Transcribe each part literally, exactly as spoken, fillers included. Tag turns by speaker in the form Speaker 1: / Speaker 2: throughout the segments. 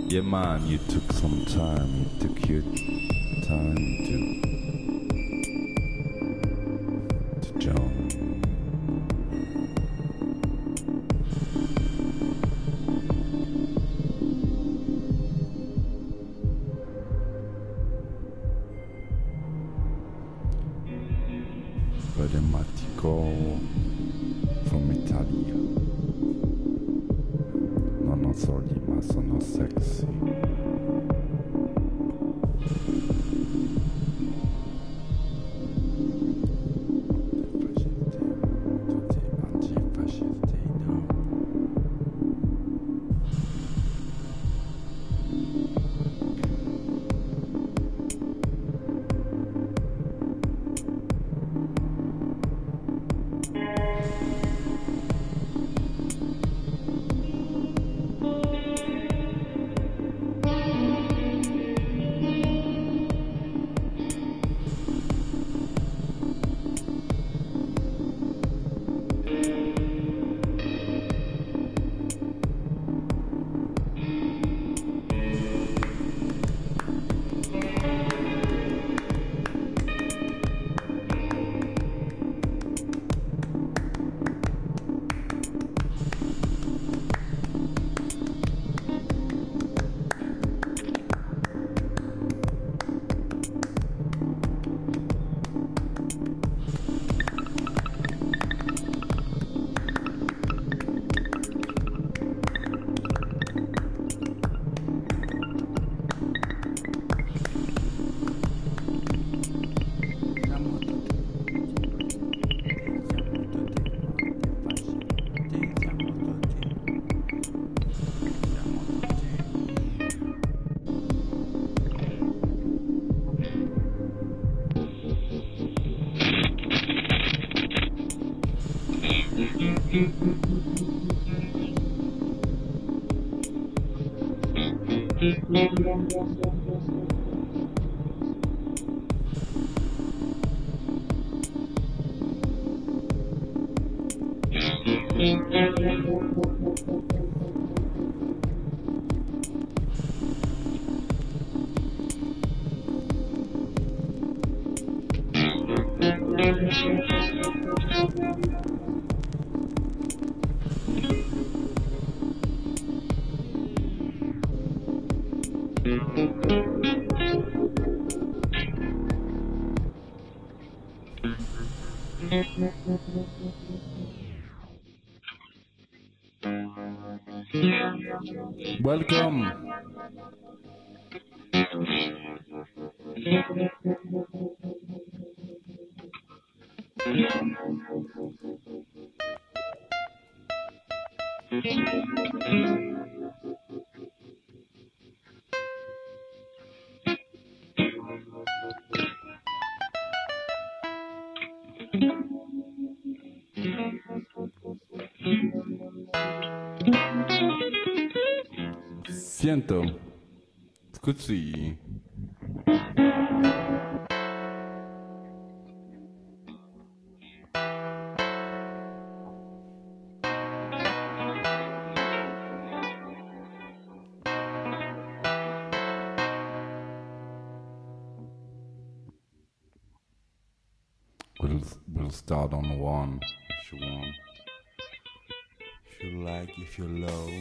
Speaker 1: Yeah, man, you took some time. You took your time to to join. Problematico from Italia. Non soli, ma sono sexy. Welcome. Siento. Scusi. We'll, we'll start on one if you want. If you like, if you're low.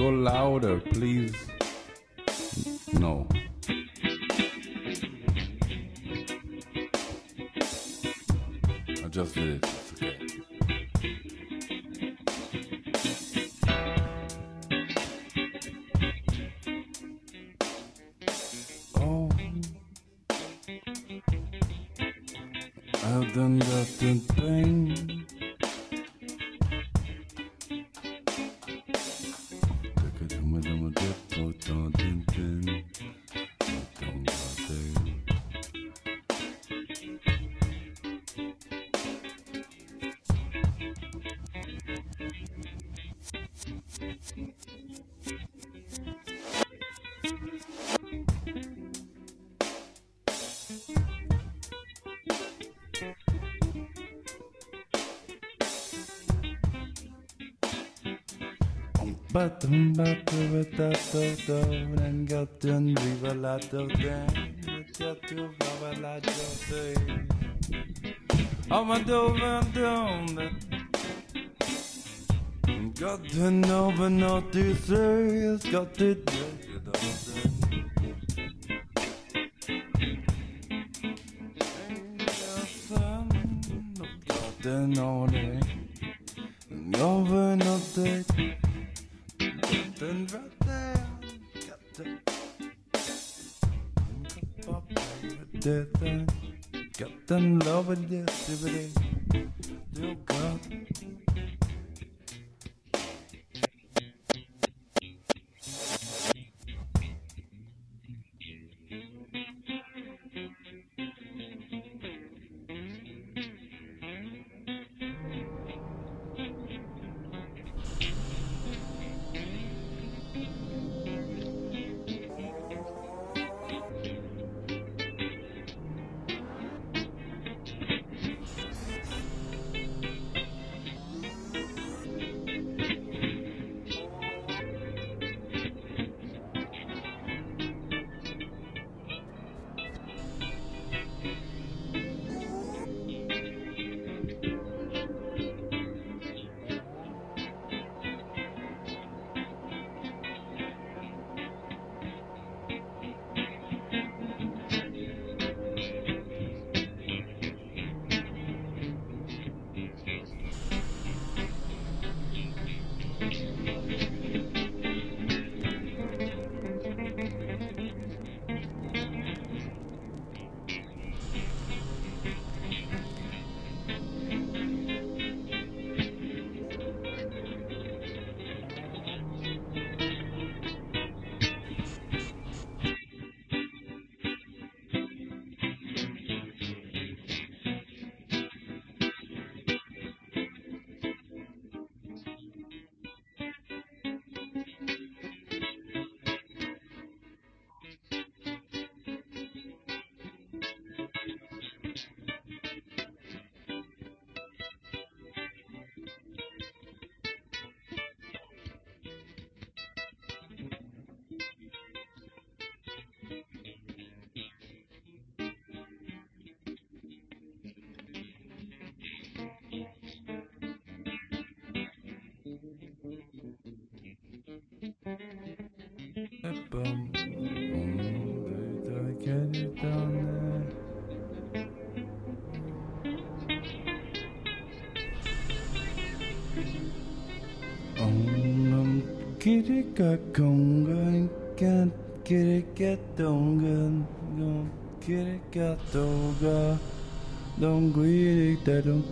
Speaker 1: go louder, please. No. I just did it. It's okay. Oh, I've done got the pain. Button butter with that toto and got done viva la do dan got to viva la do day. Oh my dover down got to know but not too serious got to do it all got to know that over not that. Then right there, got the pop death and got the love and death every day. Dear God. Boom, boom, did I get it down there? Um, get it got conga, can't get it get donga, don't get it got doga, don't get it that don't.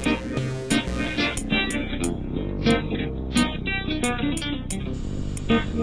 Speaker 2: Thank you.